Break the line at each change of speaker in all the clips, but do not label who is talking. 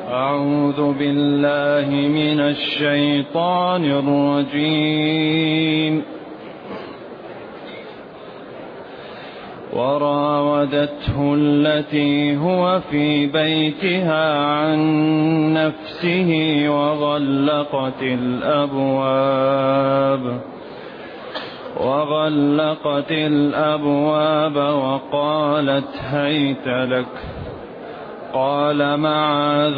أعوذ بالله من الشيطان الرجيم. وراودته التي هو في بيتها عن نفسه وغلقت الأبواب وقالت هيت لك. قال معاذ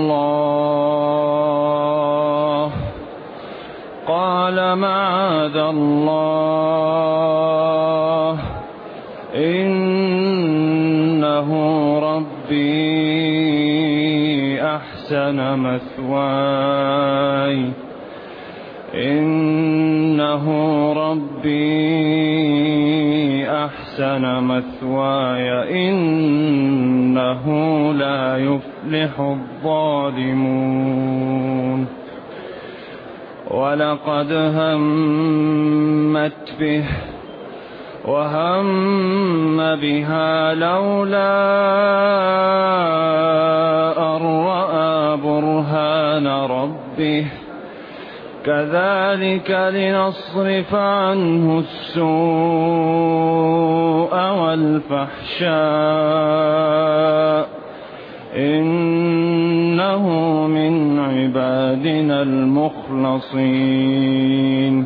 الله إنه ربي أحسن مثواي إنه لا يفلح الظالمون. ولقد همت به وهم بها لولا أن رأى برهان ربه كذلك لنصرف عنه السوء والفحشاء إنه من عبادنا المخلصين.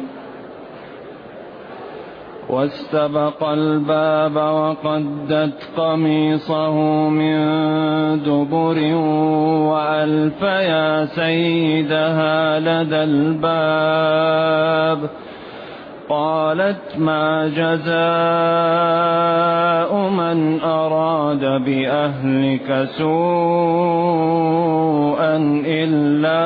واستبق الباب وقدت قميصه من دبر وألف يا سيدها لدى الباب. قالت ما جزاء من أراد بأهلك سوءا إلا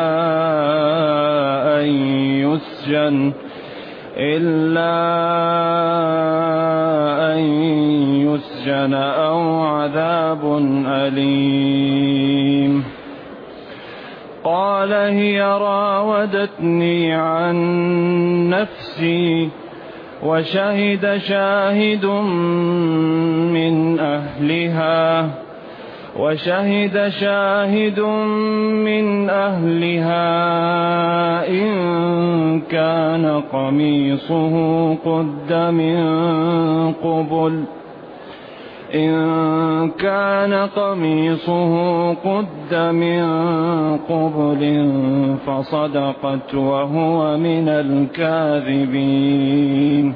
أن يسجن أو عذاب أليم. قال هي راودتني عن نفسي وشهد شاهد من أهلها إن كان قميصه قد من قبل فصدقت وهو من الكاذبين.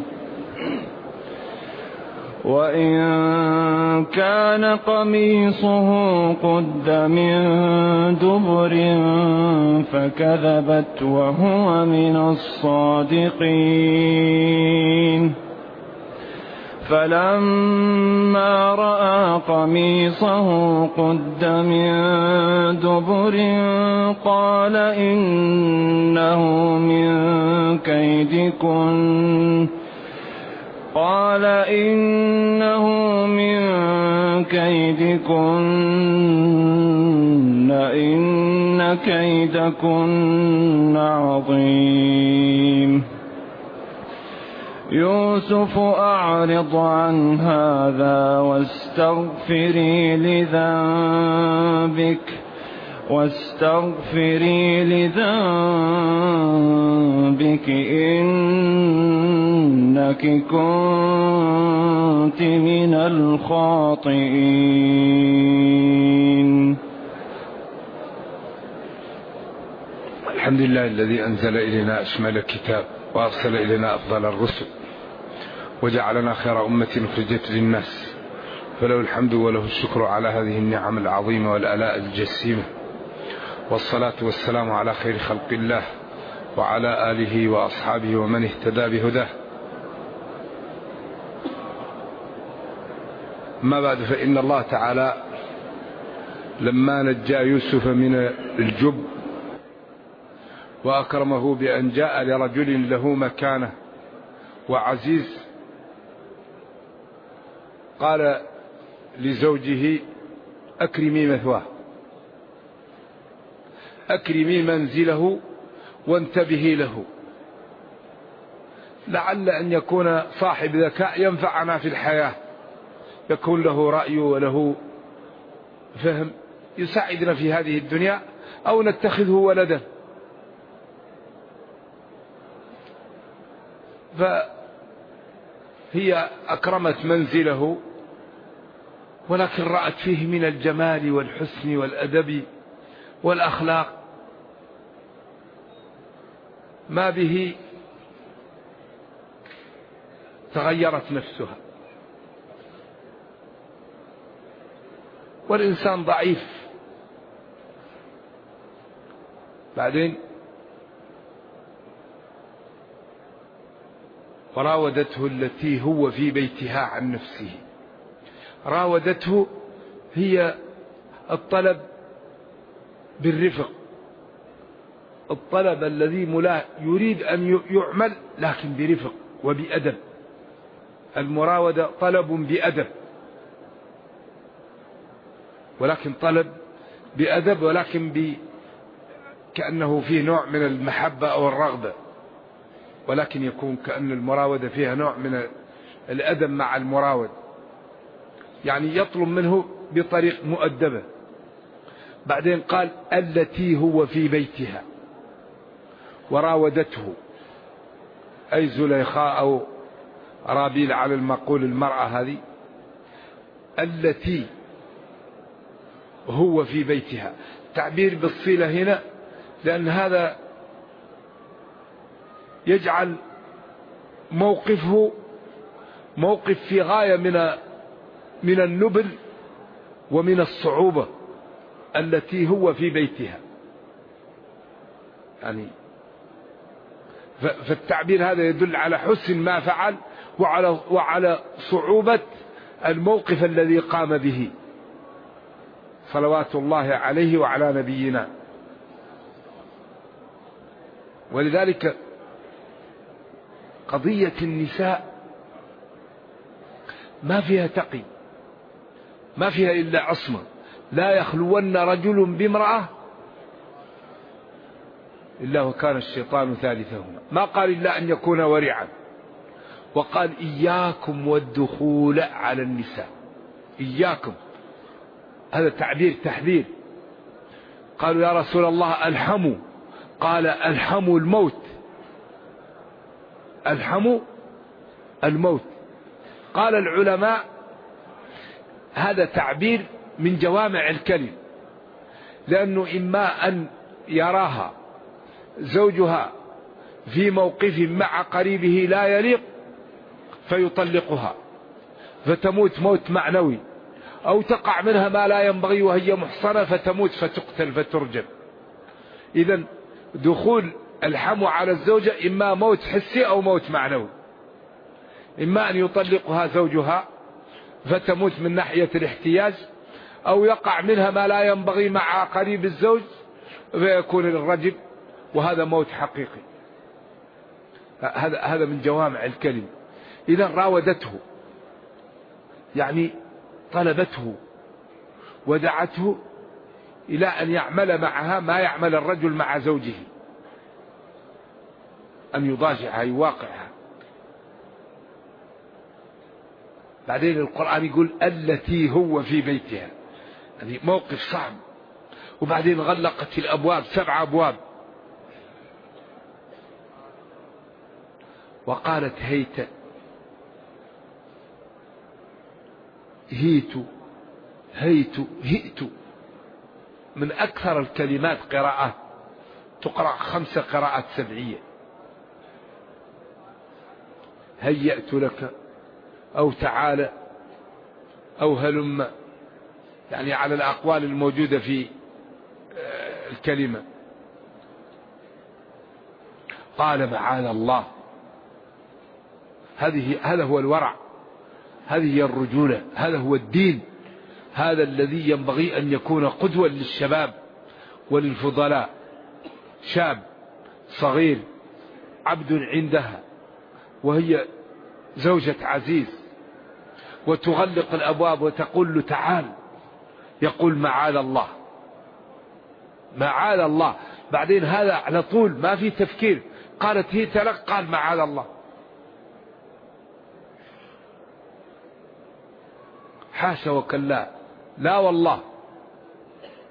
وإن كان قميصه قد من دبر فكذبت وهو من الصادقين. فلما رأى قميصه قد من دبر قال إنه من كيدكن إن كيدكن عظيم. يوسف أعرض عن هذا واستغفري لذنبك إنك كنت من الخاطئين.
الحمد لله الذي أنزل إلينا أشمل الكتاب وأرسل إلينا أفضل الرسل وجعلنا خير أمة أخرجت للناس، فله الحمد وله الشكر على هذه النعم العظيمة والآلاء الجسيمة. والصلاة والسلام على خير خلق الله وعلى آله وأصحابه ومن اهتدى بهداه. ما بعد، فإن الله تعالى لما نجى يوسف من الجب وأكرمه بأن جاء لرجل له مكانة وعزيز، قال لزوجه أكرمي مثواه، أكرمي منزله وانتبهي له، لعل أن يكون صاحب ذكاء ينفعنا في الحياة، يكون له رأي وله فهم يساعدنا في هذه الدنيا أو نتخذه ولدا. فهي أكرمت منزله، ولكن رأت فيه من الجمال والحسن والأدب والأخلاق ما به تغيرت نفسها. والإنسان ضعيف. بعدين وراودته التي هو في بيتها عن نفسه. راودته هي الطلب بالرفق، الطلب الذي يريد أن يعمل لكن برفق وبأدب. المراودة طلب بأدب، ولكن طلب بأدب، ولكن كأنه فيه نوع من المحبة أو الرغبة، ولكن يكون كأن المراودة فيها نوع من الأدب مع المراود، يعني يطلب منه بطريق مؤدبة. بعدين قال التي هو في بيتها، وراودته أي زليخاء أو رابيل على المقول، المرأة هذه التي هو في بيتها. تعبير بالصلة هنا لأن هذا يجعل موقفه موقف في غاية من النبل ومن الصعوبة. التي هو في بيتها يعني، فالتعبير هذا يدل على حسن ما فعل وعلى صعوبة الموقف الذي قام به صلوات الله عليه وعلى نبينا. ولذلك قضية النساء ما فيها تقي، ما فيها إلا عصمة. لا يخلون رجل بامرأة إلا وكان الشيطان ثالثهما. ما قال إلا أن يكون ورعا، وقال إياكم والدخول على النساء. إياكم هذا تعبير تحذير. قالوا يا رسول الله ألحموا، قال ألحموا الموت، ألحموا الموت. قال العلماء هذا تعبير من جوامع الكلم، لأنه إما أن يراها زوجها في موقف مع قريبه لا يليق فيطلقها فتموت موت معنوي، أو تقع منها ما لا ينبغي وهي محصنة فتموت فتقتل فترجم. إذن دخول الحمو على الزوجة إما موت حسي أو موت معنوي. إما أن يطلقها زوجها فتموت من ناحية الاحتياج، أو يقع منها ما لا ينبغي مع قريب الزوج فيكون الرجم، وهذا موت حقيقي. هذا من جوامع الكلم. إذا راودته يعني طلبته ودعته إلى أن يعمل معها ما يعمل الرجل مع زوجه، أن يضاجعها يواقعها. بعدين القرآن يقول التي هو في بيتها، يعني موقف صعب. وبعدين غلقت الأبواب 7 أبواب، وقالت هيت هيت هيت هئت. من أكثر الكلمات قراءة، تقرأ 5 قراءات سبعية. هيأت لك أو تعالى أو هلم، يعني على الأقوال الموجودة في الكلمة. قال معاذ الله. هذا هو الورع، هذه هي الرجولة، هذا هو الدين، هذا الذي ينبغي أن يكون قدوة للشباب وللفضلاء. شاب صغير عبد عندها وهي زوجة عزيز، وتغلق الأبواب وتقول له تعال، يقول معاذ الله معاذ الله. بعدين هذا على طول ما في تفكير، قالت هي تلك، قال معاذ الله. حاشا وكلا، لا والله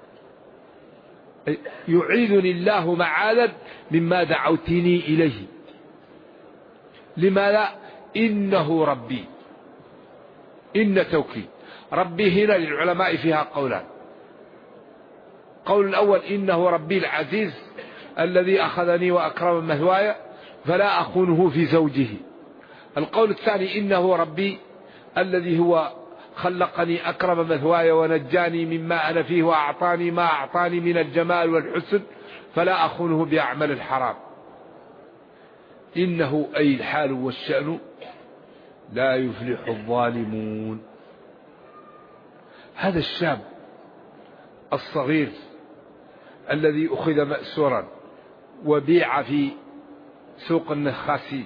يعيذني الله معاذا مما دعوتني إليه. لماذا؟ إنه ربي. إن توكيد ربي هنا للعلماء فيها قولان. قول الأول إنه ربي العزيز الذي أخذني وأكرم مثواي فلا أخونه في زوجه. القول الثاني إنه ربي الذي هو خلقني أكرم مثواي ونجاني مما أنا فيه وأعطاني ما أعطاني من الجمال والحسن فلا أخونه بأعمل الحرام. إنه أي الحال والشأن لا يفلح الظالمون. هذا الشاب الصغير الذي أخذ مأسورا وبيع في سوق النخاسين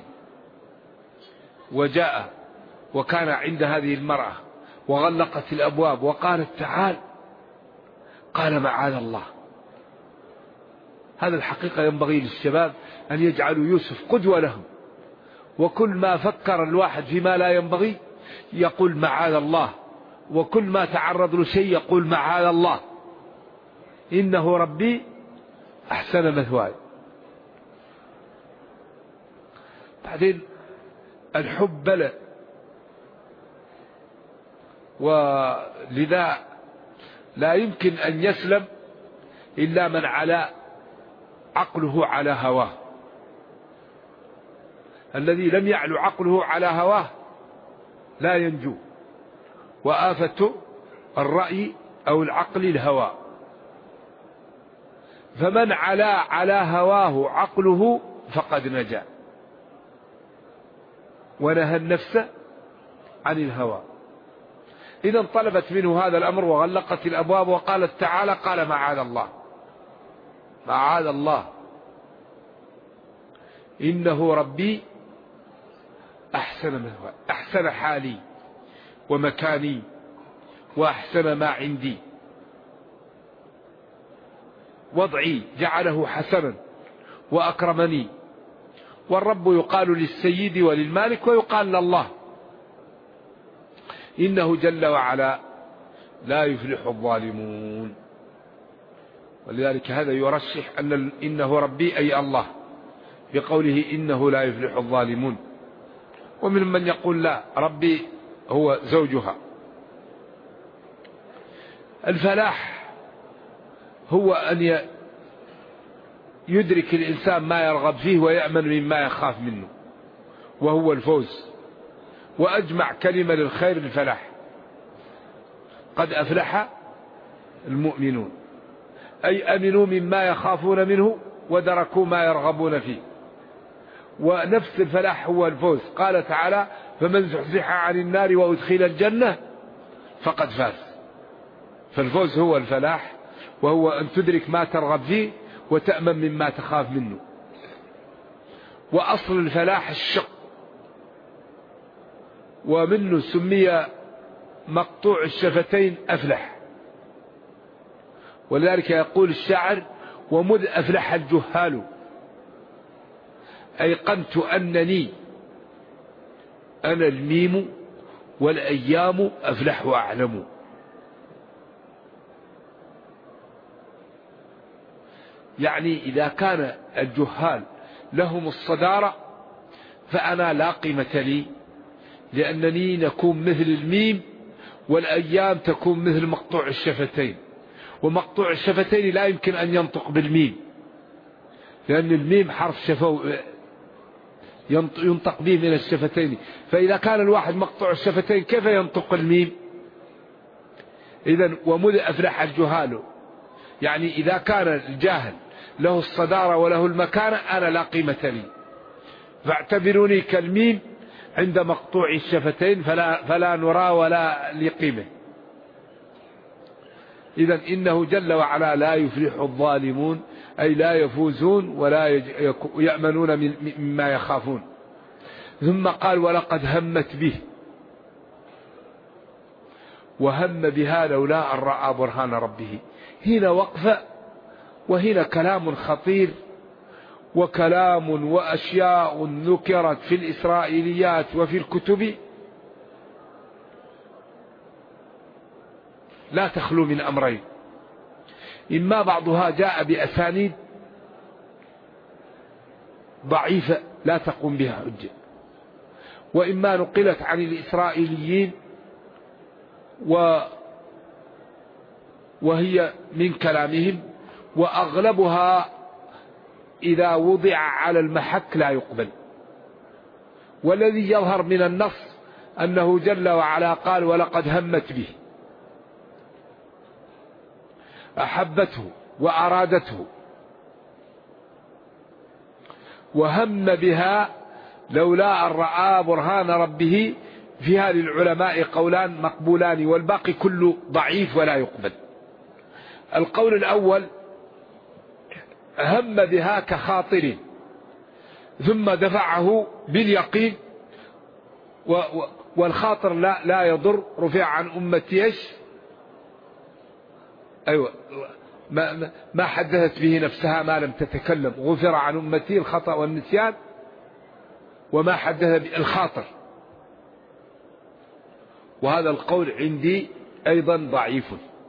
وجاء وكان عند هذه المرأة وغلقت الأبواب وقالت تعال، قال معاذ الله. هذا الحقيقة ينبغي للشباب أن يجعلوا يوسف قدوة لهم، وكل ما فكر الواحد فيما لا ينبغي يقول معاذ الله، وكل ما تعرض له شيء يقول معاذ الله. إنه ربي أحسن مثواي. بعدين الحب بلى، ولذا لا يمكن أن يسلم إلا من على عقله على هواه. الذي لم يعلو عقله على هواه لا ينجو. وآفة الرأي أو العقل الهوى. فمن علا على هواه عقله فقد نجا ونهى النفس عن الهوى. إذا طلبت منه هذا الأمر وغلقت الأبواب وقالت تعالى، قال معاذ الله معاذ الله إنه ربي أحسن مثواي، أحسن حالي ومكاني وأحسن ما عندي. وضعي جعله حسنا وأكرمني. والرب يقال للسيد وللمالك ويقال لله. إنه جل وعلا لا يفلح الظالمون. ولذلك هذا يرشح أن إنه ربي أي الله بقوله إنه لا يفلح الظالمون. ومن من يقول لا، ربي هو زوجها. الفلاح هو أن يدرك الإنسان ما يرغب فيه ويأمن مما يخاف منه، وهو الفوز. وأجمع كلمة للخير الفلاح. قد أفلح المؤمنون، أي أمنوا مما يخافون منه ودركوا ما يرغبون فيه. ونفس الفلاح هو الفوز. قال تعالى فمن زحزح عن النار وأدخل الجنة فقد فاز. فالفوز هو الفلاح، وهو أن تدرك ما ترغب فيه وتأمن مما تخاف منه. وأصل الفلاح الشق، ومنه سمي مقطوع الشفتين أفلح. ولذلك يقول الشاعر ومذ أفلح الجهال أيقنت أنني أنا الميم والأيام أفلح وأعلم. يعني إذا كان الجهال لهم الصدارة فأنا لا قيمة لي، لأنني نكون مثل الميم والأيام تكون مثل مقطوع الشفتين. ومقطوع الشفتين لا يمكن أن ينطق بالميم، لأن الميم حرف ينطق به من الشفتين. فإذا كان الواحد مقطوع الشفتين كيف ينطق الميم؟ إذن ومذ أفلح الجهال، يعني إذا كان الجاهل له الصدارة وله المكانة أنا لا قيمة لي، فاعتبروني كالميم عند مقطوع الشفتين فلا نرى ولا لقيمة. إذن إنه جل وعلا لا يفلح الظالمون، أي لا يفوزون ولا يأمنون مما يخافون. ثم قال ولقد همت به، وهم بها لولا أن رأى برهان ربه. هنا وقفة، وهنا كلام خطير، وكلام وأشياء ذكرت في الإسرائيليات وفي الكتب لا تخلو من أمرين. إما بعضها جاء بأسانيد ضعيفة لا تقوم بها حجة، وإما نقلت عن الإسرائيليين وهي من كلامهم، وأغلبها إذا وضع على المحك لا يقبل. والذي يظهر من النص أنه جل وعلا قال ولقد همت به، أحبته وأرادته وهم بها لولا أن رأى برهان ربه. فيها للعلماء قولان مقبولان، والباقي كله ضعيف ولا يقبل. القول الأول هم بها كخاطر ثم دفعه باليقين، والخاطر لا يضر، رفع عن أمتي ايش؟ أيوة، ما حدثت به نفسها ما لم تتكلم، غفر عن أمتي الخطأ والنسيان وما حدث به الخاطر. وهذا القول عندي أيضا ضعيف.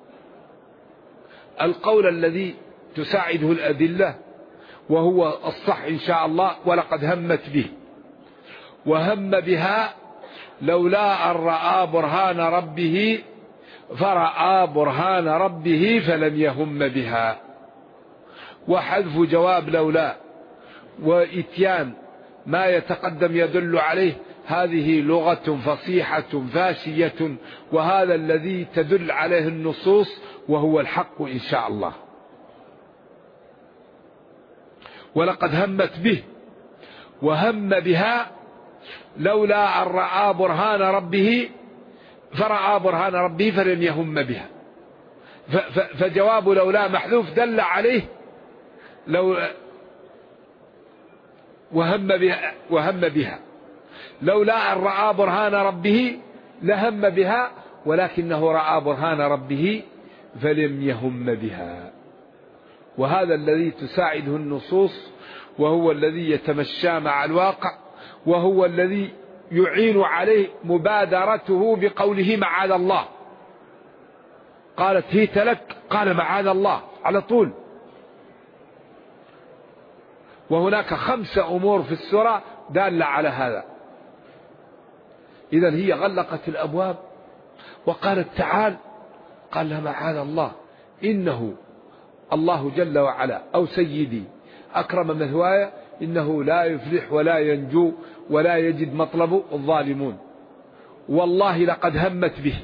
القول الذي تساعده الأدلة وهو الصح إن شاء الله، ولقد همت به وهم بها لولا أن رأى برهان ربه، فرأى برهان ربه فلم يهم بها. وحذف جواب لولا وإتيان ما يتقدم يدل عليه، هذه لغة فصيحة فاشية، وهذا الذي تدل عليه النصوص وهو الحق إن شاء الله. ولقد همت به وهم بها لولا أن رأى برهان ربه، فرأى برهان ربه فلم يهم بها. فجواب لولا محذوف دل عليه لو وهم بها لولا أن رأى برهان ربه لهم بها، ولكنه رأى برهان ربه فلم يهم بها. وهذا الذي تساعده النصوص، وهو الذي يتمشى مع الواقع، وهو الذي يعين عليه مبادرته بقوله معاذ الله. قالت هيت لك، قال معاذ الله على طول. وهناك 5 أمور في السورة دالة على هذا. إذن هي غلقت الأبواب وقالت تعال، قال لها معاذ الله، إنه الله جل وعلا أو سيدي أكرم مثواي، إنه لا يفلح ولا ينجو ولا يجد مطلب الظالمون. والله لقد همت به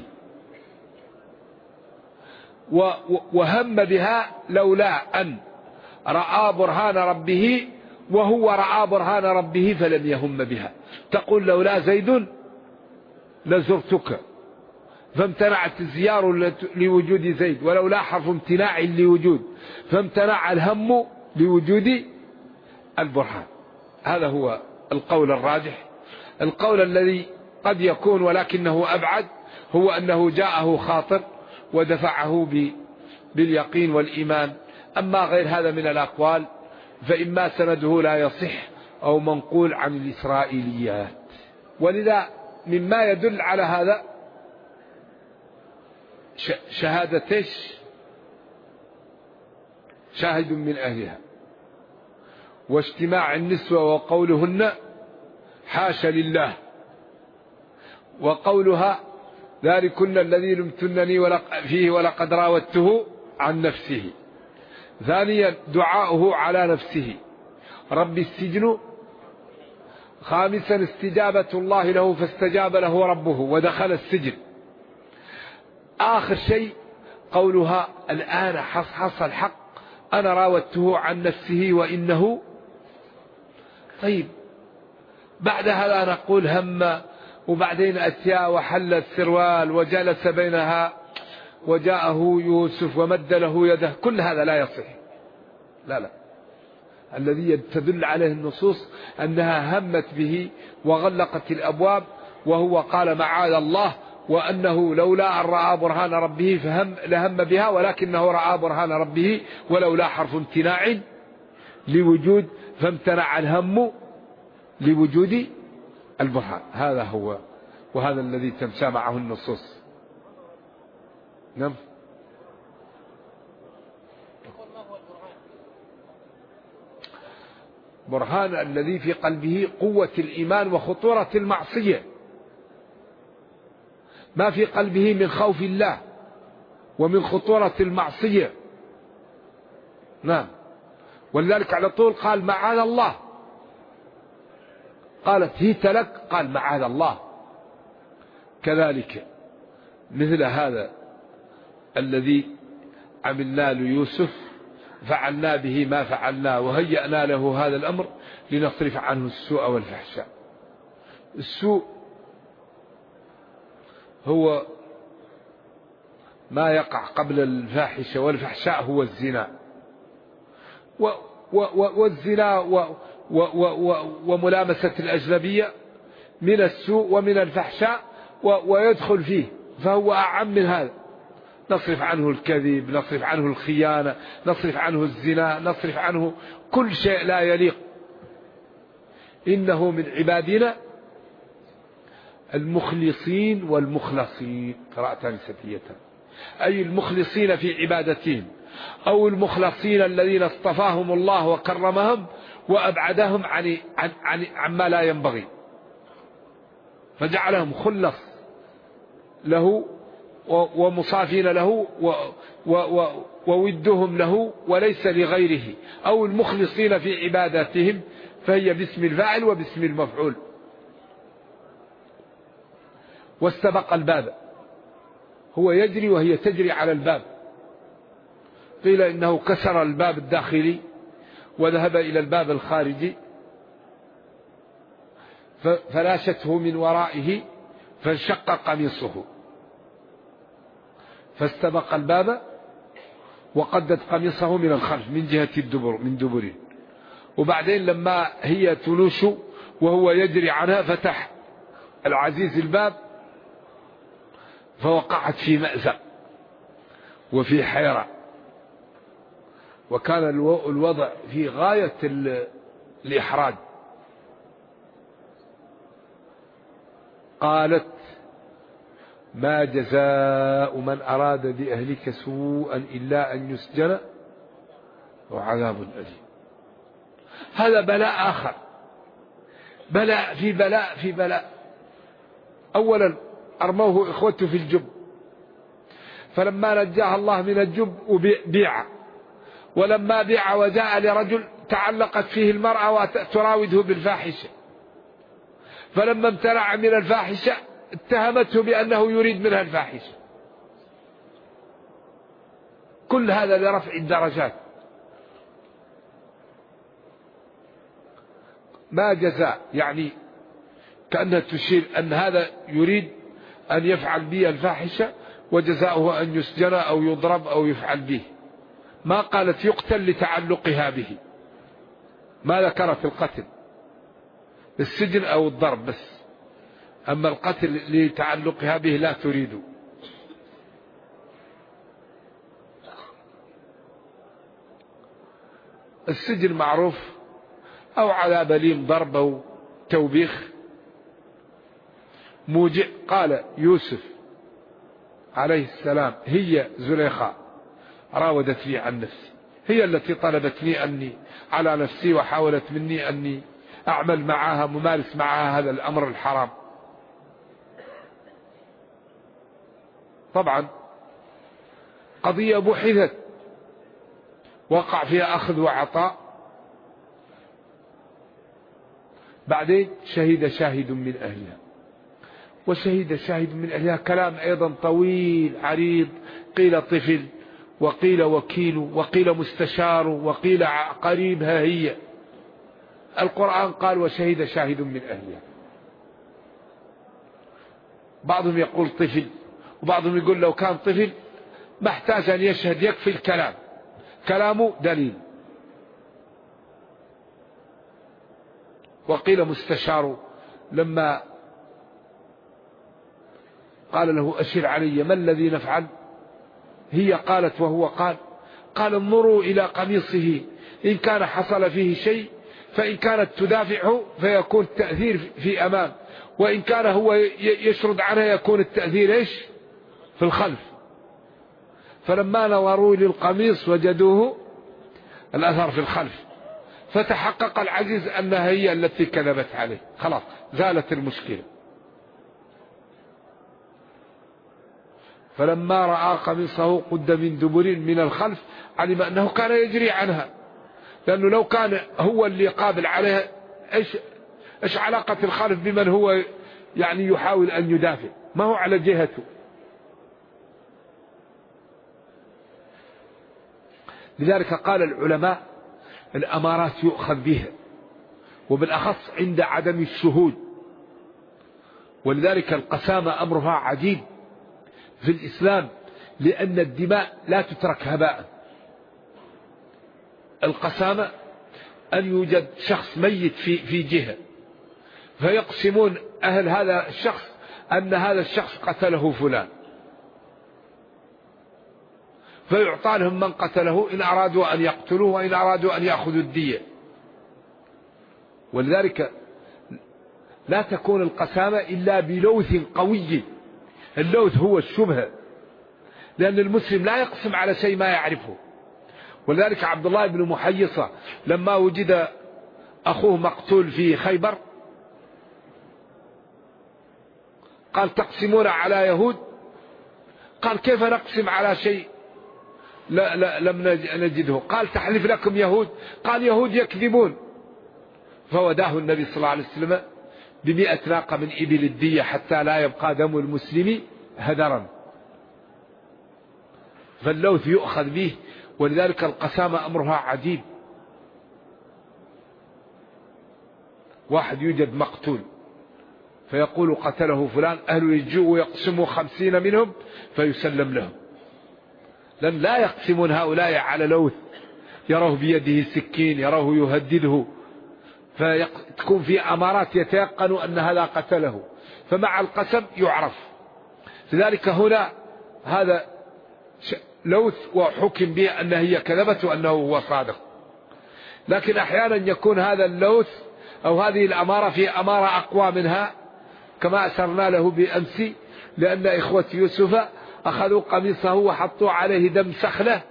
وهم بها لولا أن رأى برهان ربه، وهو رأى برهان ربه فلم يهم بها. تقول لولا زيد لزرتك، فامتنعت الزيار لوجود زيد، ولولا حرف امتناع لوجود، فامتنع الهم لوجود البرهان. هذا هو القول الراجح. القول الذي قد يكون ولكنه أبعد هو أنه جاءه خاطر ودفعه باليقين والإيمان. أما غير هذا من الأقوال فإما سنده لا يصح أو منقول عن الإسرائيليات. ولذا مما يدل على هذا شهادتش شاهد من أهلها، واجتماع النسوة وقولهن حاشا لله، وقولها ذلكن الذي لمتنني فيه ولقد راودته عن نفسه. ثانيا دعاؤه على نفسه رب السجن. خامسا استجابة الله له فاستجاب له ربه ودخل السجن. آخر شيء قولها الآن حصل الحق، أنا راودته عن نفسه وإنه. طيب بعد هذا نقول هم، وبعدين أتيا وحل السروال وجلس بينها وجاءه يوسف ومد له يده، كل هذا لا يصح. لا الذي تدل عليه النصوص أنها همت به وغلقت الأبواب، وهو قال معاذ الله، وأنه لولا أن رأى برهان ربه لهم بها، ولكنه رأى برهان ربه، ولولا حرف امتناع لوجود، فامتنع الهم لوجود البرهان. هذا هو، وهذا الذي تمشى معه النصوص. نعم برهان الذي في قلبه قوة الإيمان وخطورة المعصية، ما في قلبه من خوف الله ومن خطورة المعصية. نعم. ولذلك على طول قال معاذ الله. قالت هيت لك، قال معاذ الله. كذلك مثل هذا الذي عملنا ليوسف فعلنا به ما فعلنا وهيأنا له هذا الأمر لنصرف عنه السوء والفحشاء. السوء هو ما يقع قبل الفاحشة، والفحشاء هو الزنا، والزنا وملامسة الأجنبية من السوء ومن الفحشاء ويدخل فيه، فهو أعم من هذا. نصرف عنه الكذب، نصرف عنه الخيانة، نصرف عنه الزنا، نصرف عنه كل شيء لا يليق. إنه من عبادنا المخلصين والمخلصين، قراءة ستية، أي المخلصين في عبادتهم، أو المخلصين الذين اصطفاهم الله وكرمهم وأبعدهم عما لا ينبغي، فجعلهم خلص له ومصافين له وودهم له وليس لغيره، أو المخلصين في عباداتهم، فهي باسم الفاعل وباسم المفعول. واستبق الباب، هو يجري وهي تجري على الباب. قيل إنه كسر الباب الداخلي وذهب إلى الباب الخارجي فلاشته من ورائه فانشق قميصه، فاستبق الباب وقدت قميصه من الخلف من جهة الدبر من دبره. وبعدين لما هي تلوش وهو يجري عنها فتح العزيز الباب فوقعت في مأزق وفي حيرة، وكان الوضع في غاية الإحراج. قالت ما جزاء من أراد بأهلك سوءا إلا أن يسجن وعذاب أليم. هذا بلاء آخر، بلاء في بلاء في بلاء. أولا أرموه إخوته في الجب، فلما نجاه الله من الجب بيع، ولما بيع وجاء لرجل تعلقت فيه المرأة وتراوده بالفاحشة، فلما امتنع من الفاحشة اتهمته بأنه يريد منها الفاحشة. كل هذا لرفع الدرجات. ما جزاء يعني كأنها تشير أن هذا يريد أن يفعل به الفاحشة وجزاؤه أن يسجن أو يضرب أو يفعل به. ما قالت يقتل لتعلقها به، ما ذكرت القتل، السجن أو الضرب بس، أما القتل لتعلقها به لا تريد. السجن معروف، أو عذاب أليم، ضرب أو توبيخ موجع. قال يوسف عليه السلام هي زليخة راودتني عن نفسي، هي التي طلبتني أني على نفسي وحاولت مني أني أعمل معها ممارس معها هذا الأمر الحرام. طبعا قضية بحثت وقع فيها أخذ وعطاء. بعدين شهد شاهد من أهلها، وشهد شاهد من أهلها كلام أيضا طويل عريض، قيل طفل وقيل وكيل وقيل مستشار وقيل قريبها هي. القرآن قال وشهد شاهد من أهلها. بعضهم يقول طفل، وبعضهم يقول لو كان طفل ما احتاج أن يشهد، يكفي الكلام، كلامه دليل. وقيل مستشار لما قال له أشر علي ما الذي نفعل، هي قالت وهو قال انظروا إلى قميصه إن كان حصل فيه شيء فإن كانت تدافعه فيكون التأثير في أمام، وإن كان هو يشرد عنها يكون التأثير إيش في الخلف. فلما نظروا للقميص وجدوه الأثر في الخلف، فتحقق العزيز أنها هي التي كذبت عليه، خلاص زالت المشكلة. فلما رأى قميصه قد من دبر من الخلف علم أنه كان يجري عنها، لأنه لو كان هو اللي قابل عليها إيش علاقة الخلف بمن هو يعني يحاول أن يدافع، ما هو على جهته. لذلك قال العلماء الأمارات يؤخذ بها، وبالأخص عند عدم الشهود. ولذلك القسامة أمرها عجيب في الإسلام، لأن الدماء لا تترك هباء. القسامة أن يوجد شخص ميت في جهة، فيقسمون أهل هذا الشخص أن هذا الشخص قتله فلان، فيعطى لهم من قتله إن أرادوا أن يقتلوه وإن أرادوا أن يأخذوا الدية. ولذلك لا تكون القسامة إلا بلوث قوي. اللوث هو الشبهة، لأن المسلم لا يقسم على شيء ما يعرفه. ولذلك عبد الله بن محيصة لما وجد أخوه مقتول في خيبر قال تقسمون على يهود؟ قال كيف نقسم على شيء لم نجده؟ قال تحلف لكم يهود؟ قال يهود يكذبون. فوداه النبي صلى الله عليه وسلم ب100 ناقة من إبل الدية حتى لا يبقى دم المسلم هدرا. فاللوث يؤخذ به، ولذلك القسامة أمرها عجيب. واحد يوجد مقتول فيقول قتله فلان، أهله يجوا ويقسموا 50 منهم فيسلم لهم، لأن لا يقسمون هؤلاء على لوث، يروه بيده سكين، يروه يهدده، فتكون في أمارات يتيقن أن هذا قتله، فمع القسم يعرف. لذلك هنا هذا لوث وحكم به أنه هي كذبت وأنه هو صادق. لكن أحيانا يكون هذا اللوث أو هذه الأمارة في أمارة أقوى منها، كما أسرنا له بأمس، لأن إخوة يوسف أخذوا قميصه وحطوا عليه دم سخلة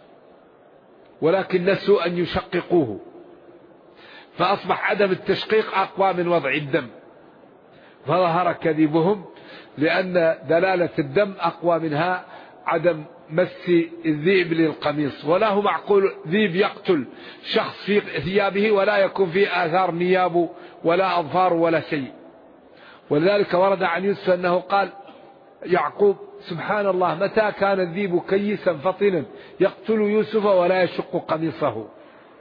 ولكن نسوا أن يشققوه، فأصبح عدم التشقيق أقوى من وضع الدم، فظهر كذبهم، لأن دلالة الدم أقوى منها عدم مس الذئب للقميص. ولا هو معقول ذئب يقتل شخص في ثيابه ولا يكون فيه آثار نياب ولا أظفار ولا شيء. ولذلك ورد عن يوسف أنه قال يعقوب سبحان الله متى كان الذئب كيسا فطنا يقتل يوسف ولا يشق قميصه.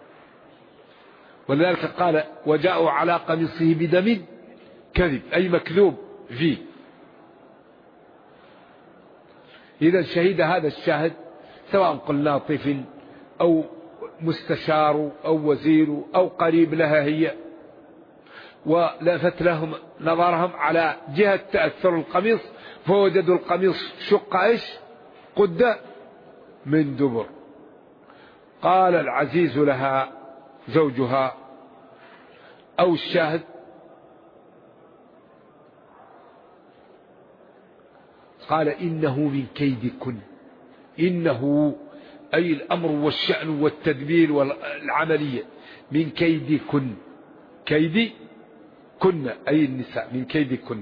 ولذلك قال وجاءوا على قميصه بدم كذب، أي مكذوب فيه. إذا شهد هذا الشاهد سواء قلنا طفل أو مستشار أو وزير أو قريب لها هي، ولفت لهم نظرهم على جهة تأثر القميص فوجدوا القميص شق قد من دبر. قال العزيز لها زوجها أو الشاهد قال إنه من كيدكن، إنه أي الأمر والشأن والتدبير والعملية من كيدكن، كيد كن أي النساء من كيدكن.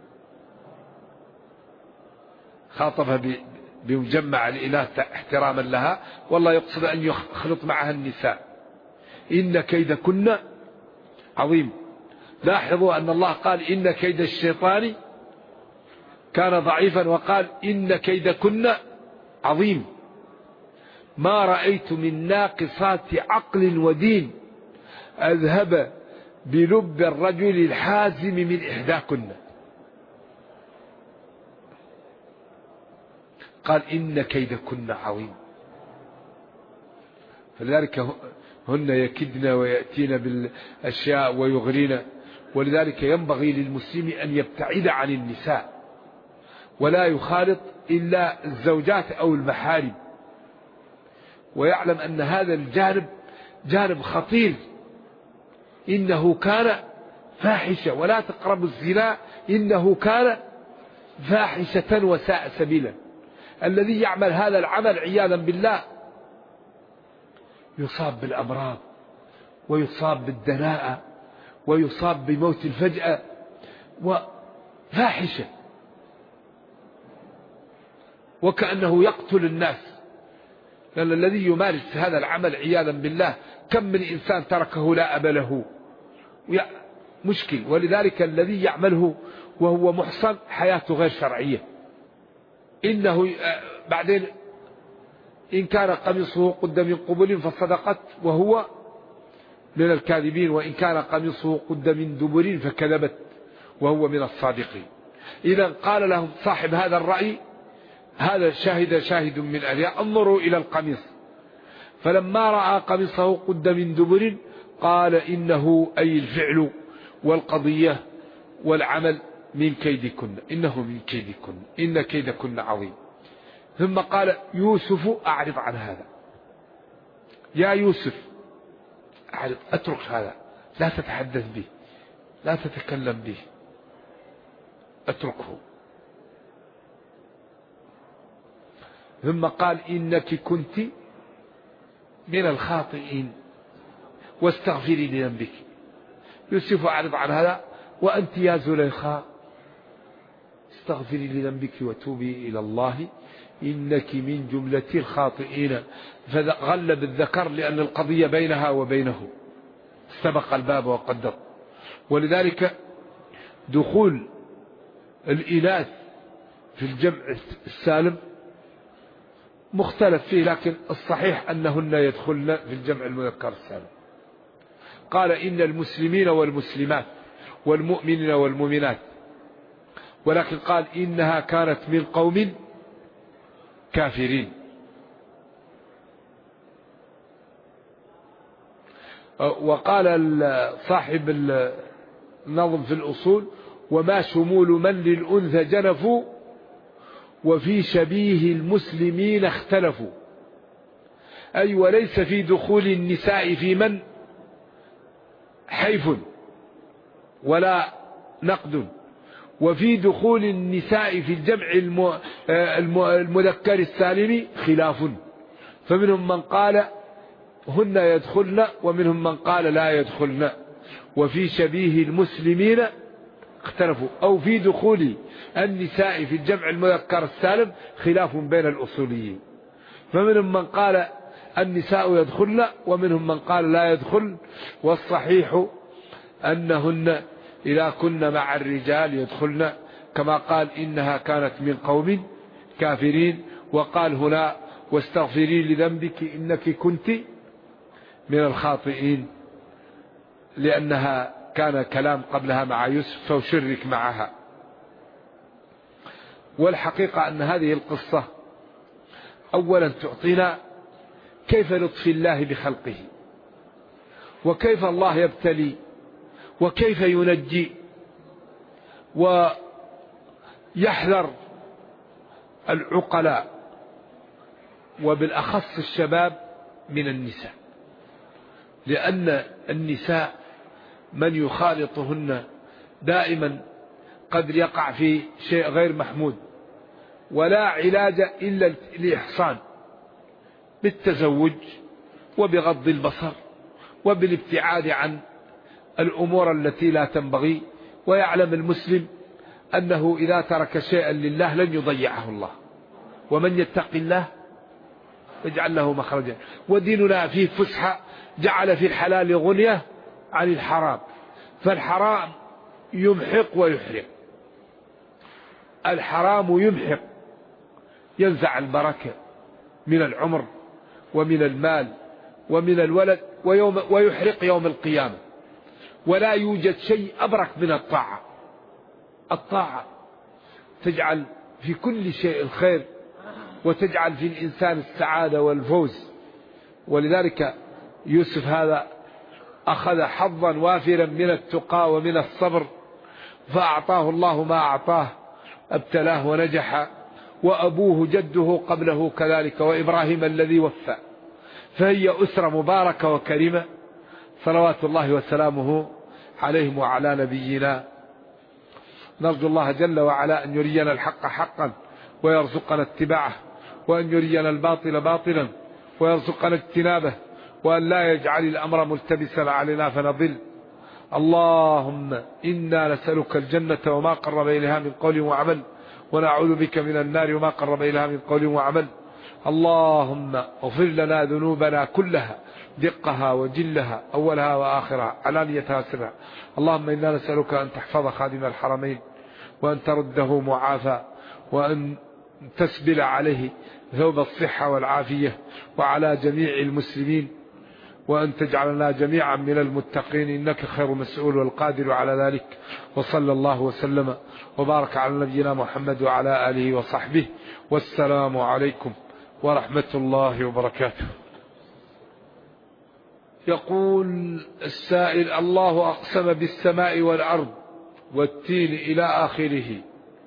خاطبها بمجمع الإناث احتراما لها، والله يقصد أن يخلط معها النساء. إن كيدكن عظيم. لاحظوا أن الله قال إن كيد الشيطان كان ضعيفا، وقال إن كيدكن عظيم. ما رأيت من ناقصات عقل ودين أذهب بلب الرجل الحازم من إحداكن. قال إن كيدكن عظيم. فلذلك هن يكدن ويأتين بالأشياء ويغرين. ولذلك ينبغي للمسلم أن يبتعد عن النساء ولا يخالط إلا الزوجات أو المحارم، ويعلم أن هذا الجانب جانب خطير. إنه كان فاحشة، ولا تقربوا الزنا إنه كان فاحشة وساء سبيلا. الذي يعمل هذا العمل عياذا بالله يصاب بالأمراض
ويصاب بالدناءة ويصاب بموت الفجأة وفاحشة، وكأنه يقتل الناس. لأن الذي يمارس هذا العمل عياذا بالله كم من إنسان تركه لا أب له، مشكل. ولذلك الذي يعمله وهو محصن حياته غير شرعية. إنه بعدين إن كان قميصه قد من قبل فصدقت وهو من الكاذبين، وإن كان قميصه قد من دبر فكذبت وهو من الصادقين. إذا قال لهم صاحب هذا الرأي: هذا شاهد من أهلها، انظروا إلى القميص. فلما رأى قميصه قد من دبر قال إنه أي الفعل والقضية والعمل من كيدكن، إنه من كيدكن، إن كيدكن عظيم. ثم قال: يوسف أعرض عن هذا، يا يوسف أعرض، أترك هذا، لا تتحدث به، لا تتكلم به، أتركه. ثم قال: إنك كنت من الخاطئين واستغفري لذنبك. يوسف أعرض عن هذا، وأنت يا زليخا استغفري لذنبك وتوبي إلى الله إنك من جملة الخاطئين. فغلب الذكر لأن القضية بينها وبينه، استبق الباب وقدر. ولذلك دخول الإناث في الجمع السالم مختلف فيه، لكن الصحيح أنهن يدخلن في الجمع المذكر السالم. قال: إن المسلمين والمسلمات والمؤمنين والمؤمنات، ولكن قال: إنها كانت من قوم كافرين. وقال صاحب النظم في الأصول: وما شمول من للأنثى جنفوا وفي شبيه المسلمين اختلفوا. أي وليس في دخول النساء في من حيف ولا نقد، وفي دخول النساء في الجمع المذكر السالم خلاف، فمنهم من قال هن يدخلن ومنهم من قال لا يدخلن. وفي شبيه المسلمين اختلفوا، أو في دخول النساء في الجمع المذكر السالم خلاف بين الأصوليين، فمنهم من قال النساء يدخلن ومنهم من قال لا يدخل. والصحيح أنهن إذا كن مع الرجال يدخلن، كما قال: إنها كانت من قوم كافرين. وقال هنا: واستغفري لذنبك إنك كنت من الخاطئين، لأنها كان كلام قبلها مع يوسف فشرك معها. والحقيقة أن هذه القصة أولا تعطينا كيف لطف الله بخلقه، وكيف الله يبتلي، وكيف ينجي ويحذر العقلاء وبالأخص الشباب من النساء، لأن النساء من يخالطهن دائما قد يقع في شيء غير محمود، ولا علاج إلا الإحصان بالتزوج وبغض البصر وبالابتعاد عن الأمور التي لا تنبغي. ويعلم المسلم أنه إذا ترك شيئا لله لن يضيعه الله، ومن يتق الله يجعل له مخرجا. وديننا فيه فسحة، جعل في الحلال غنية عن الحرام، فالحرام يمحق ويحرق. الحرام يمحق، ينزع البركة من العمر ومن المال ومن الولد، ويحرق يوم القيامة. ولا يوجد شيء أبرك من الطاعة. الطاعة تجعل في كل شيء الخير، وتجعل في الإنسان السعادة والفوز. ولذلك يوسف هذا أخذ حظا وافرا من التقى ومن الصبر، فأعطاه الله ما أعطاه، ابتلاه ونجح. وأبوه جده قبله كذلك، وإبراهيم الذي وفى. فهي أسرة مباركة وكريمة، صلوات الله وسلامه عليهم وعلى نبينا. نرجو الله جل وعلا أن يرينا الحق حقا ويرزقنا اتباعه، وأن يرينا الباطل باطلا ويرزقنا اجتنابه، وأن لا يجعل الأمر ملتبسا علينا فنضل. اللهم إنا نسألك الجنة وما قرب إليها من قول وعمل، ونعوذ بك من النار وما قرب إليها من قول وعمل. اللهم اغفر لنا ذنوبنا كلها، دقها وجلها، أولها وآخرها، علانيتها سرها. اللهم إنا نسألك أن تحفظ خادم الحرمين، وأن ترده معافى، وأن تسبل عليه ثوب الصحة والعافية، وعلى جميع المسلمين، وأن تجعلنا جميعا من المتقين، إنك خير مسؤول والقادر على ذلك. وصلى الله وسلم وبارك على نبينا محمد وعلى آله وصحبه، والسلام عليكم ورحمة الله وبركاته. يقول السائل: الله أقسم بالسماء والأرض والتين إلى آخره،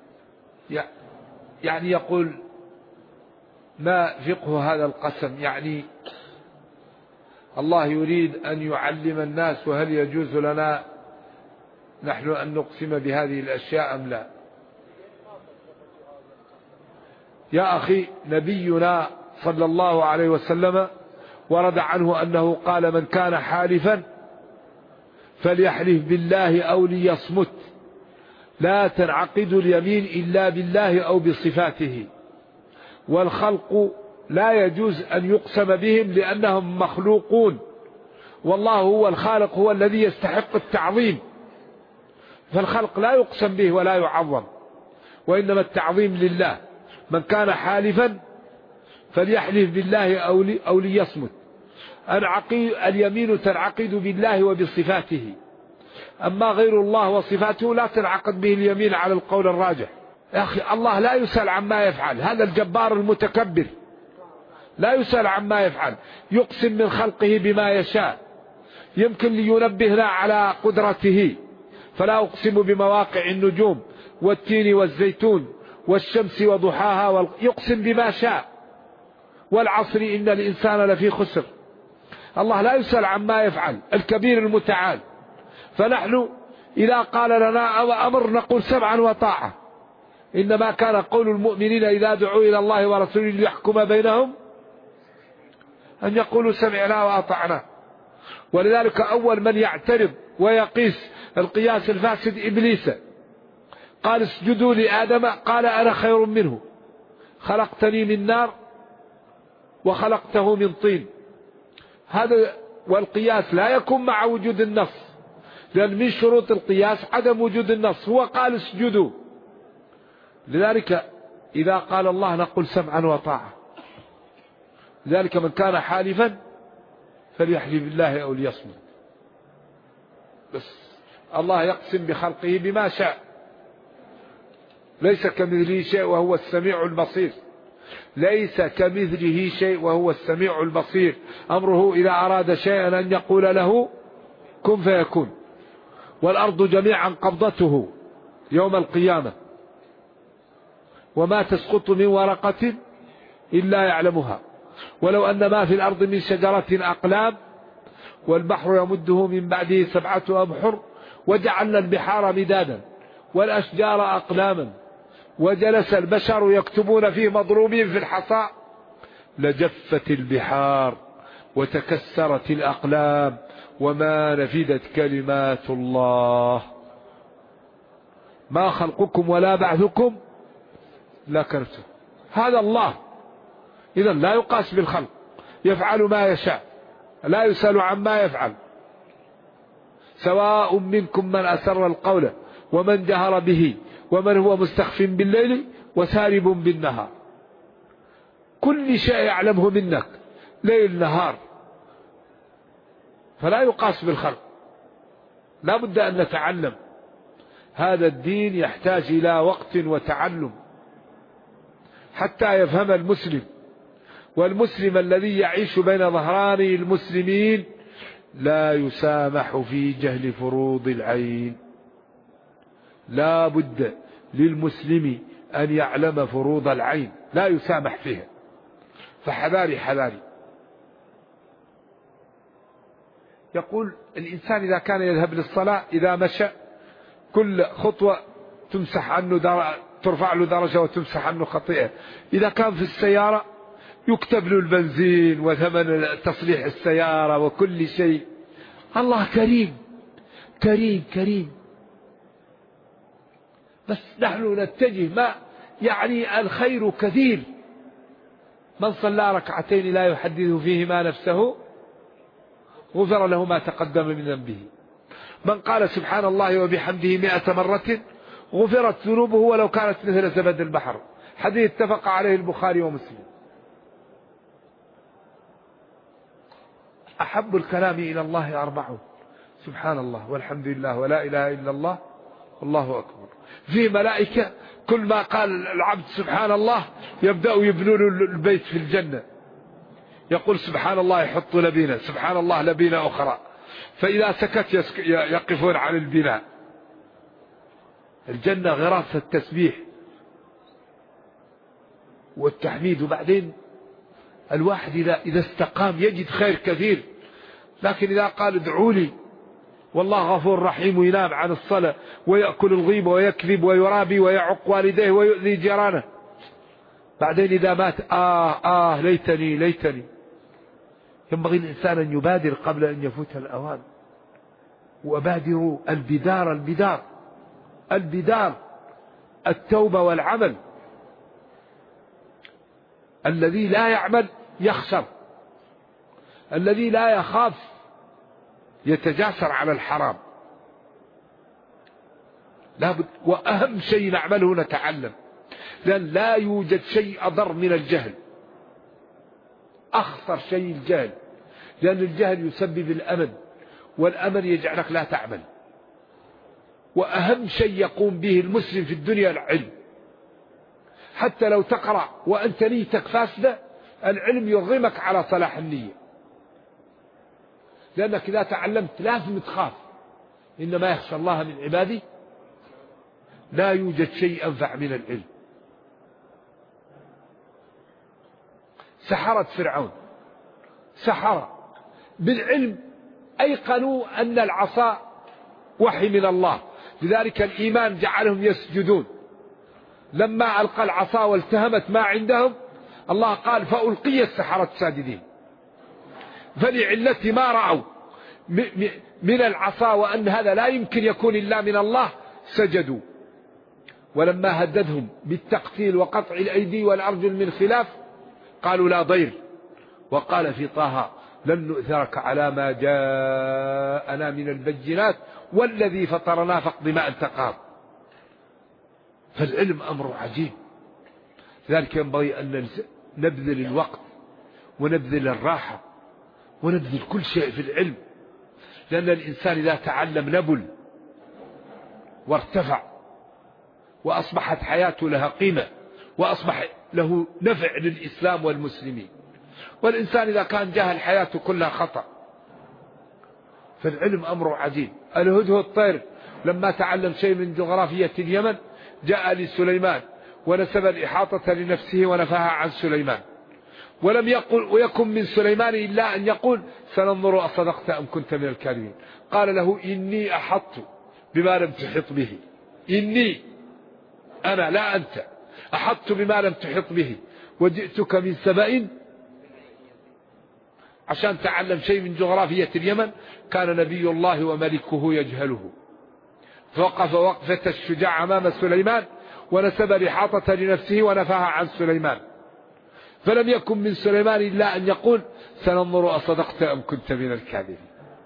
يعني يقول ما فقه هذا القسم؟ يعني الله يريد أن يعلم الناس، وهل يجوز لنا نحن أن نقسم بهذه الأشياء أم لا؟ يا أخي، نبينا صلى الله عليه وسلم ورد عنه أنه قال: من كان حالفا فليحلف بالله أو ليصمت، لا تنعقد اليمين إلا بالله أو بصفاته. والخلق لا يجوز أن يقسم بهم لأنهم مخلوقون، والله هو الخالق، هو الذي يستحق التعظيم، فالخلق لا يقسم به ولا يعظم، وإنما التعظيم لله. من كان حالفا فليحلف بالله أو ليصمت. اليمين تنعقد بالله وبصفاته، أما غير الله وصفاته لا تنعقد به اليمين على القول الراجح. يا أخي، الله لا يسأل عما يفعل، هذا الجبار المتكبر لا يسأل عما يفعل، يقسم من خلقه بما يشاء، يمكن لينبهنا على قدرته. فلا أقسم بمواقع النجوم والتين والزيتون والشمس وضحاها، يقسم بما شاء. والعصر إن الإنسان لفي خسر. الله لا يسأل عما يفعل، الكبير المتعال. فنحن إذا قال لنا أمر نقول سمعا وطاعة. إنما كان قول المؤمنين إذا دعوا إلى الله ورسوله ليحكم بينهم أن يقولوا سمعنا وأطعنا. ولذلك أول من يعترض ويقيس القياس الفاسد إبليس، قال: اسجدوا لآدم، قال: أنا خير منه، خلقتني من نار وخلقته من طين. هذا والقياس لا يكون مع وجود النص، لأن من شروط القياس عدم وجود النص. هو قال: اسجدوا. لذلك إذا قال الله نقول سمعا وطاعة. لذلك من كان حالفا فليحلف بالله أو ليصمت. بس الله يقسم بخلقه بما شاء، ليس كمثله شيء وهو السميع البصير. ليس كمثله شيء وهو السميع البصير. أمره إذا أراد شيئا أن يقول له كن فيكون. والأرض جميعا قبضته يوم القيامة، وما تسقط من ورقة إلا يعلمها، ولو أن ما في الأرض من شجرة أقلام والبحر يمده من بعده 7 أبحر، وجعلنا البحار مدادا والأشجار أقلاما، وجلس البشر يكتبون فيه مضروبين في الحصى، لجفت البحار وتكسرت الأقلام وما نفدت كلمات الله. ما خلقكم ولا بعثكم لكرتم. هذا الله، إذا لا يقاس بالخلق، يفعل ما يشاء، لا يسأل عما يفعل. سواء منكم من أسر القول ومن جهر به ومن هو مستخف بالليل وسارب بالنهار. كل شيء يعلمه منك ليل نهار، فلا يقاس بالخلق. لا بد أن نتعلم. هذا الدين يحتاج إلى وقت وتعلم حتى يفهم المسلم. والمسلم الذي يعيش بين ظهراني المسلمين لا يسامح في جهل فروض العين. لا بد للمسلم أن يعلم فروض العين، لا يسامح فيها. فحذاري حذاري. يقول الإنسان إذا كان يذهب للصلاة، إذا مشى كل خطوة تمسح عنه ترفع له درجة وتمسح عنه خطيئة. إذا كان في السيارة يكتب له البنزين وثمن تصليح السيارة وكل شيء. الله كريم كريم كريم. بس نحن نتجه ما يعني الخير كثير. من صلى ركعتين لا يحدث فيهما نفسه غفر له ما تقدم من ذنبه. من قال سبحان الله وبحمده 100 مرة غفرت ذنوبه ولو كانت مثل زبد البحر. حديث اتفق عليه البخاري ومسلم. أحب الكلام إلى الله 4: سبحان الله والحمد لله ولا إله إلا الله والله أكبر. في ملائكة كل ما قال العبد سبحان الله يبدأوا يبنون له البيت في الجنة. يقول سبحان الله يحط لبينة، سبحان الله لبينة أخرى، فإذا سكت يقفون على البناء. الجنة غراس التسبيح والتحميد. وبعدين الواحد إذا استقام يجد خير كثير. لكن إذا قال ادعوا لي والله غفور رحيم وينام عن الصلاة ويأكل الغيبة ويكذب ويرابي ويعق والديه ويؤذي جيرانه، بعدين إذا مات ليتني ليتني. ينبغي الإنسان أن يبادر قبل أن يفوت الأوان. وبادروا البدار البدار البدار، التوبة والعمل. الذي لا يعمل يخسر، الذي لا يخاف يتجاسر على الحرام. لابد. وأهم شيء نعمله نتعلم، لأن لا يوجد شيء أضر من الجهل. أخطر شيء الجهل، لأن الجهل يسبب الأمن، والأمن يجعلك لا تعمل. وأهم شيء يقوم به المسلم في الدنيا العلم. حتى لو تقرأ وأنت نيتك فاسدة، العلم يرغمك على صلاح النية، لأنك إذا تعلمت لازم تخاف. إنما يخشى الله من عباده. لا يوجد شيء أنفع من العلم. سحرة فرعون سحرة بالعلم أيقنوا أن العصا وحي من الله، لذلك الإيمان جعلهم يسجدون. لما ألقى العصا والتهمت ما عندهم، الله قال فألقي السحرة ساجدين. فلعلة ما رأوا من العصا وأن هذا لا يمكن يكون إلا من الله سجدوا. ولما هددهم بالتقتيل وقطع الأيدي والأرجل من خلاف قالوا لا ضير. وقال في طه لن نؤثرك على ما جاءنا من البينات والذي فطرنا فاقض ما أنت قاض. فالعلم أمر عجيب. لذلك ينبغي أن نبذل الوقت ونبذل الراحة ونبذل كل شيء في العلم، لأن الإنسان إذا تعلم نبل وارتفع وأصبحت حياته لها قيمة وأصبح له نفع للإسلام والمسلمين. والإنسان إذا كان جاهل حياته كلها خطأ. فالعلم أمر عجيب. الهدهد الطير لما تعلم شيء من جغرافية اليمن جاء لسليمان ونسب الإحاطة لنفسه ونفاها عن سليمان، ولم يقل ويكن من سليمان إلا أن يقول سننظر أصدقت أم كنت من الكاذبين. قال له إني أحطت بما لم تحط به. إني أنا لا أنت أحطت بما لم تحط به وجئتك من سبأ. عشان تعلم شيء من جغرافية اليمن. كان نبي الله وملكه يجهله، فوقف وقفة الشجاع أمام سليمان ونسب الإحاطة لنفسه ونفاها عن سليمان. فلم يكن من سليمان إلا أن يقول سننظر أصدقت أم كنت من الكاذبين.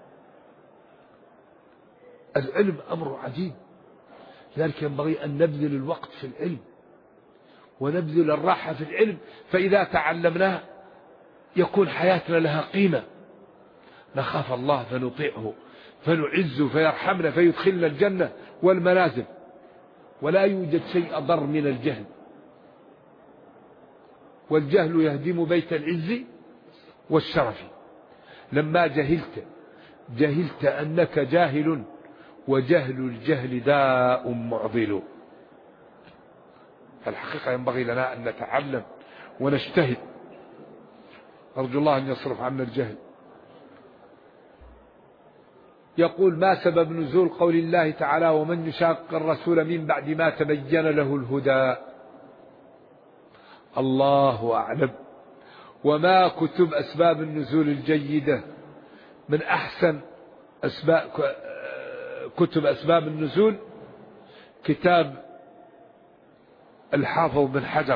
العلم أمر عجيب. لذلك ينبغي أن نبذل الوقت في العلم ونبذل الراحة في العلم، فإذا تعلمناه يكون حياتنا لها قيمة. نخاف الله فنطيعه فنعزه فيرحمنا فيدخلنا الجنة والمنازل. ولا يوجد شيء أضر من الجهل، والجهل يهدم بيت العز والشرف. لما جهلت أنك جاهل، وجهل الجهل داء معضل. فالحقيقة ينبغي لنا أن نتعلم ونجتهد. أرجو الله أن يصرف عنا الجهل. يقول ما سبب نزول قول الله تعالى ومن يشاق الرسول من بعد ما تبين له الهدى؟ الله أعلم. وما كتب أسباب النزول الجيدة من أحسن كتب أسباب النزول كتاب الحافظ بن حجر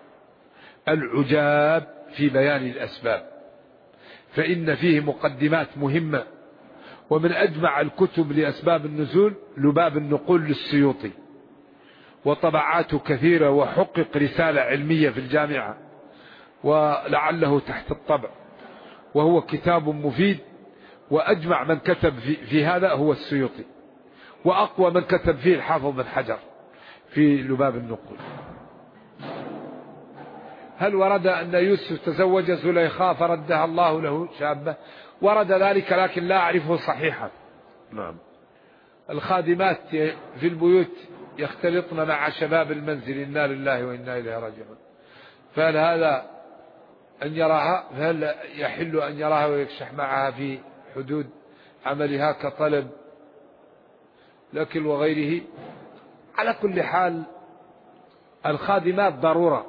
العجاب في بيان الأسباب، فإن فيه مقدمات مهمة. ومن أجمع الكتب لأسباب النزول لباب النقول للسيوطي، وطبعاته كثيرة، وحقق رسالة علمية في الجامعة ولعله تحت الطبع، وهو كتاب مفيد. وأجمع من كتب في هذا هو السيوطي، وأقوى من كتب فيه الحافظ بن حجر في لباب النقول. هل ورد أن يوسف تزوج زليخا فردها الله له شابة؟ ورد ذلك لكن لا أعرفه صحيحا. نعم. الخادمات في البيوت يختلطن مع شباب المنزل، إنا لله وإنا إليه راجعون، فهل هذا أن يراها، فهل يحل أن يراها ويكشح معها في حدود عملها كطلب لكن وغيره؟ على كل حال الخادمات ضرورة،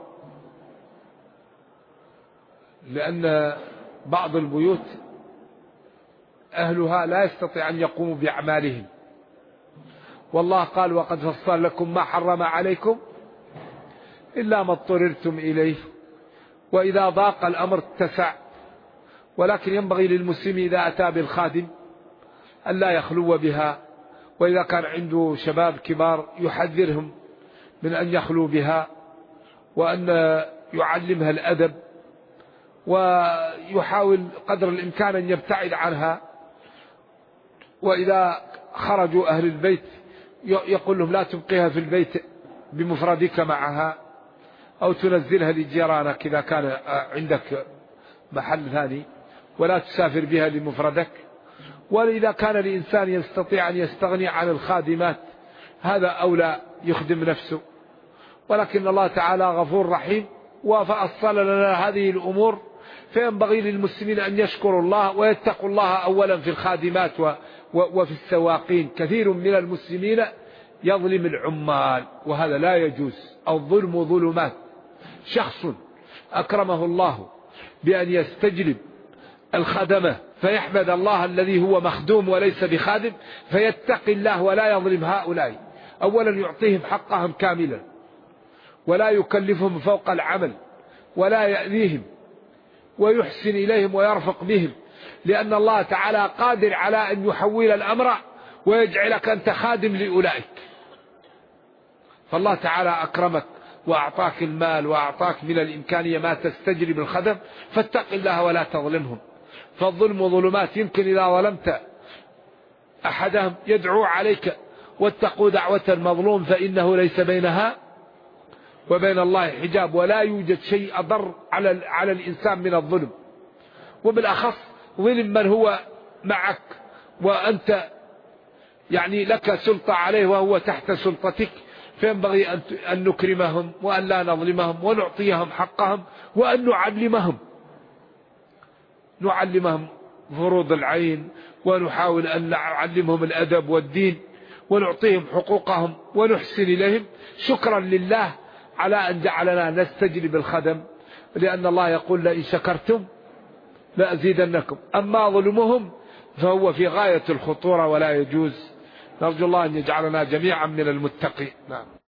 لأن بعض البيوت أهلها لا يستطيع أن يقوموا بأعمالهم، والله قال وقد فصل لكم ما حرم عليكم إلا ما اضطررتم إليه، وإذا ضاق الأمر اتسع. ولكن ينبغي للمسلم إذا أتى بالخادم أن لا يخلو بها، وإذا كان عنده شباب كبار يحذرهم من أن يخلو بها، وأن يعلمها الأدب، ويحاول قدر الإمكان أن يبتعد عنها. وإذا خرجوا أهل البيت يقول لهم لا تبقيها في البيت بمفردك معها، أو تنزلها لجيرانك إذا كان عندك محل ثاني، ولا تسافر بها لمفردك. وإذا كان الإنسان يستطيع أن يستغني عن الخادمات هذا أولى، يخدم نفسه. ولكن الله تعالى غفور رحيم وفأصل لنا هذه الأمور، فينبغي للمسلمين أن يشكروا الله ويتقوا الله أولا في الخادمات وفي السواقين. كثير من المسلمين يظلم العمال وهذا لا يجوز. الظلم ظلمات. شخص أكرمه الله بأن يستجلب الخدمة فيحمد الله الذي هو مخدوم وليس بخادم، فيتقي الله ولا يظلم هؤلاء. أولا يعطيهم حقهم كاملا، ولا يكلفهم فوق العمل، ولا يأذيهم، ويحسن إليهم ويرفق بهم، لأن الله تعالى قادر على أن يحول الأمر ويجعلك أنت خادم لأولئك. فالله تعالى أكرمك وأعطاك المال وأعطاك من الإمكانية ما تستجلب الخدم، فاتق الله ولا تظلمهم. فالظلم ظلمات. يمكن إذا ظلمت أحدهم يدعو عليك، واتقوا دعوة المظلوم فإنه ليس بينها وبين الله حجاب، ولا يوجد شيء أضر على الإنسان من الظلم، وبالأخص ظلم من هو معك وأنت يعني لك سلطة عليه وهو تحت سلطتك. فينبغي أن نكرمهم وأن لا نظلمهم، ونعطيهم حقهم، وأن نعلمهم فروض العين، ونحاول أن نعلمهم الأدب والدين، ونعطيهم حقوقهم، ونحسن إليهم شكرا لله على أن جعلنا نستجلب الخدم، لأن الله يقول لئن شكرتم لأزيدنكم. أما ظلمهم فهو في غاية الخطورة ولا يجوز. نرجو الله أن يجعلنا جميعا من المتقين. نعم.